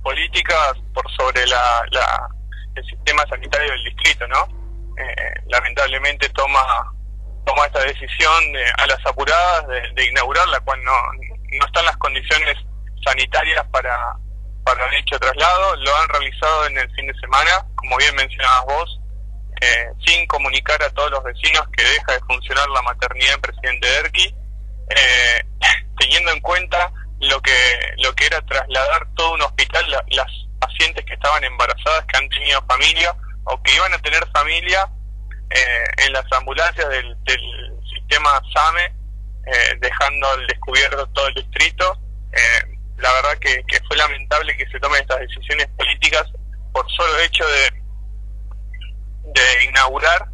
políticas por sobre el sistema sanitario del distrito, ¿no? Lamentablemente toma esta decisión a las apuradas de inaugurar, la cual no están las condiciones sanitarias para dicho traslado. Lo han realizado en el fin de semana, como bien mencionabas vos, sin comunicar a todos los vecinos que deja de funcionar la maternidad en Presidente Derqui, teniendo en cuenta lo que era trasladar todo un hospital, las pacientes que estaban embarazadas, que han tenido familia o que iban a tener familia en las ambulancias del sistema SAME, dejando al descubierto todo el distrito. La verdad que fue lamentable que se tomen estas decisiones políticas por solo hecho de inaugurar,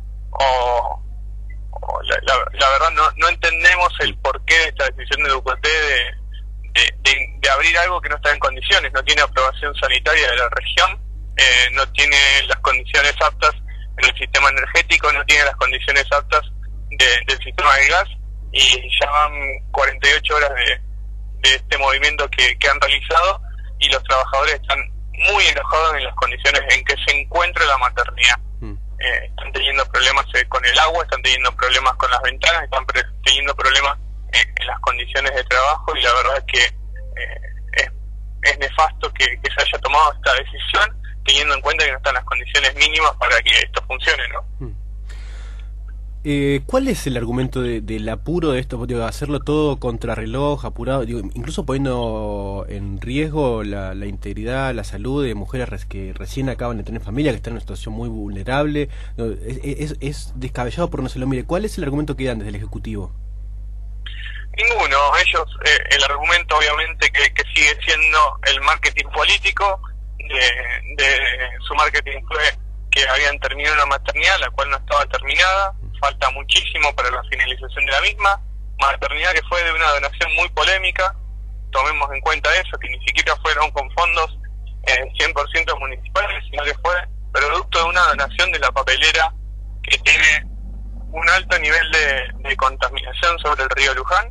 la verdad no entendemos el porqué de esta decisión de Ducoté de abrir algo que no está en condiciones. No tiene aprobación sanitaria de la región, no tiene las condiciones aptas en el sistema energético, no tiene las condiciones aptas del sistema de gas, y ya van 48 horas de este movimiento que han realizado, y los trabajadores están muy enojados en las condiciones en que se encuentra la maternidad. Están teniendo problemas con el agua, están teniendo problemas con las ventanas, están teniendo problemas en las condiciones de trabajo, y la verdad es que es nefasto que se haya tomado esta decisión, teniendo en cuenta que no están las condiciones mínimas para que esto funcione, ¿no? ¿Cuál es el argumento del apuro de esto? Digo, hacerlo todo contrarreloj, apurado, digo, incluso poniendo en riesgo la integridad, la salud de mujeres que recién acaban de tener familia, que están en una situación muy vulnerable. Es descabellado por no se lo mire. ¿Cuál es el argumento que dan desde el Ejecutivo? Ninguno. Ellos, el argumento obviamente que sigue siendo el marketing político, de su marketing fue que habían terminado una maternidad, la cual no estaba terminada. Falta muchísimo para la finalización de la misma maternidad, que fue de una donación muy polémica. Tomemos en cuenta eso, que ni siquiera fueron con fondos 100% municipales, sino que fue producto de una donación de la papelera, que tiene un alto nivel de contaminación sobre el río Luján.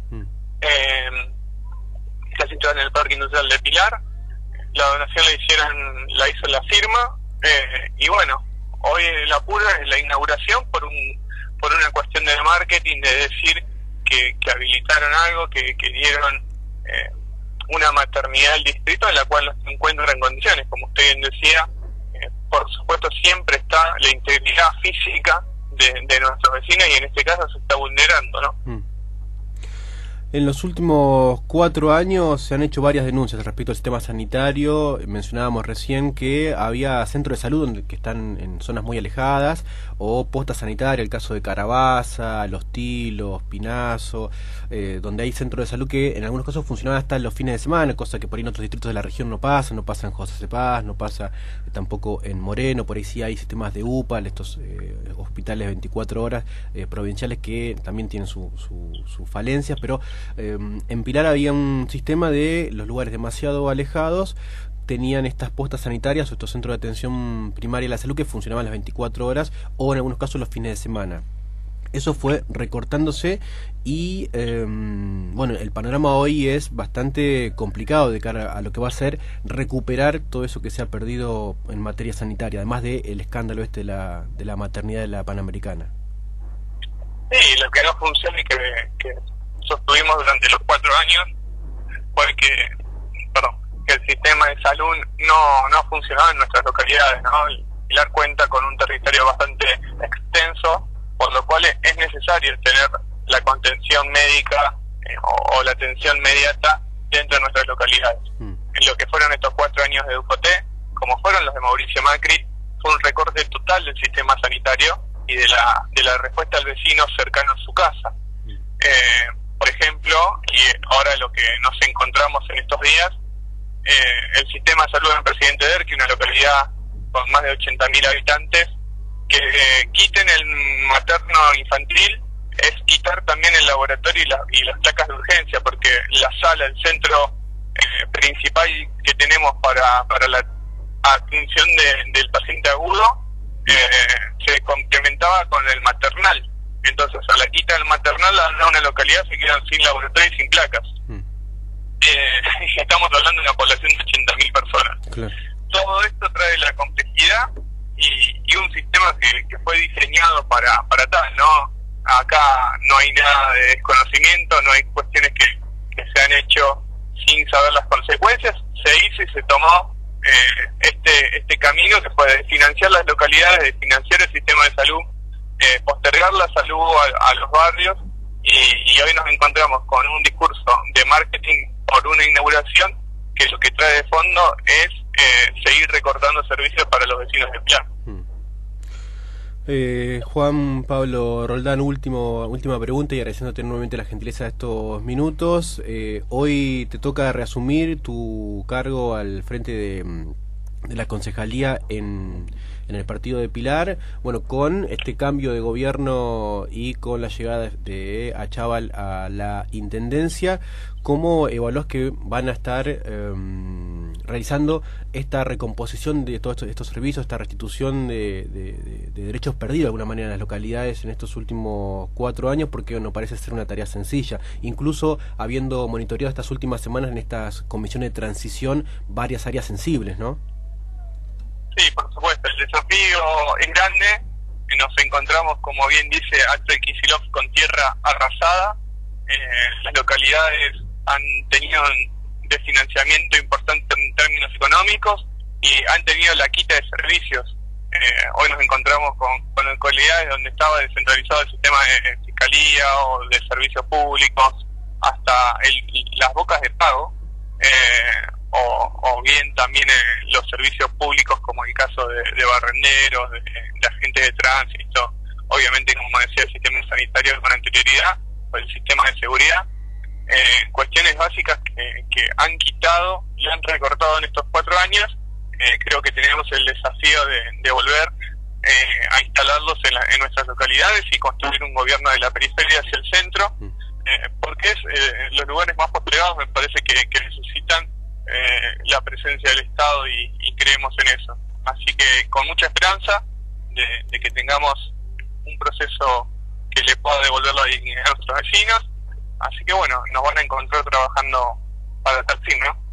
Está situada en el Parque Industrial de Pilar. La donación la hizo la firma, y bueno, hoy el apuro es la inauguración por una cuestión de marketing, de decir que habilitaron algo, que dieron una maternidad al distrito en la cual no se encuentra en condiciones. Como usted bien decía, por supuesto siempre está la integridad física de nuestros vecinos, y en este caso se está vulnerando, ¿no? En los últimos 4 años se han hecho varias denuncias respecto al sistema sanitario. Mencionábamos recién que había centros de salud que están en zonas muy alejadas, o postas sanitarias, el caso de Carabaza, Los Tilos, Pinazo, donde hay centros de salud que en algunos casos funcionaban hasta los fines de semana, cosa que por ahí en otros distritos de la región no pasa en José de Paz, no pasa tampoco en Moreno. Por ahí sí hay sistemas de UPA, estos hospitales 24 horas provinciales, que también tienen sus falencias, pero en Pilar había un sistema de los lugares demasiado alejados, tenían estas postas sanitarias o estos centros de atención primaria de la salud que funcionaban las 24 horas o en algunos casos los fines de semana. Eso fue recortándose y bueno, el panorama hoy es bastante complicado de cara a lo que va a ser recuperar todo eso que se ha perdido en materia sanitaria, además del escándalo de la maternidad de la Panamericana. Sí, lo que no funciona y que sostuvimos durante los 4 años fue que el sistema de salud no ha funcionado en nuestras localidades, ¿no? Pilar cuenta con un territorio bastante extenso, por lo cual es necesario tener la contención médica o la atención inmediata dentro de nuestras localidades. En lo que fueron estos 4 años de Ducoté, como fueron los de Mauricio Macri, fue un recorte total del sistema sanitario y de la respuesta al vecino cercano a su casa. Por ejemplo, y ahora lo que nos encontramos en estos días, el sistema de salud en Presidente Derqui, una localidad con más de 80.000 habitantes, que quiten el materno infantil es quitar también el laboratorio y las placas de urgencia, porque la sala, el centro principal que tenemos para la atención del paciente agudo, se complementaba con el maternal. Entonces, a la quita del maternal, a una localidad se quedan sin laboratorio y sin placas. Estamos hablando de una población de 80.000 personas. Claro. Todo esto trae la complejidad y un sistema que fue diseñado para tal, ¿no? Acá no hay nada de desconocimiento, no hay cuestiones que se han hecho sin saber las consecuencias. Se hizo y se tomó este camino que fue de financiar las localidades, de financiar el sistema de salud, postergar la salud a los barrios, y hoy nos encontramos con un discurso de marketing por una inauguración que lo que trae de fondo es seguir recortando servicios para los vecinos de Pilar. Juan Pablo Roldán, última pregunta, y agradeciéndote nuevamente la gentileza de estos minutos. Hoy te toca reasumir tu cargo al frente de la concejalía en el partido de Pilar. Bueno, con este cambio de gobierno y con la llegada de Achával a la intendencia, ¿cómo evaluás que van a estar realizando esta recomposición de todos estos servicios, esta restitución de derechos perdidos de alguna manera en las localidades en estos últimos 4 años? Porque no parece ser una tarea sencilla, incluso habiendo monitoreado estas últimas semanas en estas comisiones de transición varias áreas sensibles, ¿no? Sí, por supuesto, el desafío es grande. Nos encontramos, como bien dice Alto de Kicillof, con tierra arrasada. Las localidades han tenido un desfinanciamiento importante en términos económicos y han tenido la quita de servicios. Hoy nos encontramos con localidades donde estaba descentralizado el sistema de fiscalía o de servicios públicos, hasta las bocas de pago, o bien también los servicios públicos, como el caso de barrenderos, de agentes de tránsito, obviamente, como decía, el sistema sanitario con anterioridad, o el sistema de seguridad. Cuestiones básicas que han quitado y han recortado en estos 4 años. Creo que tenemos el desafío de volver a instalarlos en nuestras localidades y construir un gobierno de la periferia hacia el centro, porque los lugares más postergados me parece que necesitan la presencia del Estado y creemos en eso. Así que con mucha esperanza de que tengamos un proceso que le pueda devolver la dignidad a nuestros vecinos. Así que bueno, nos van a encontrar trabajando para tal fin, ¿no?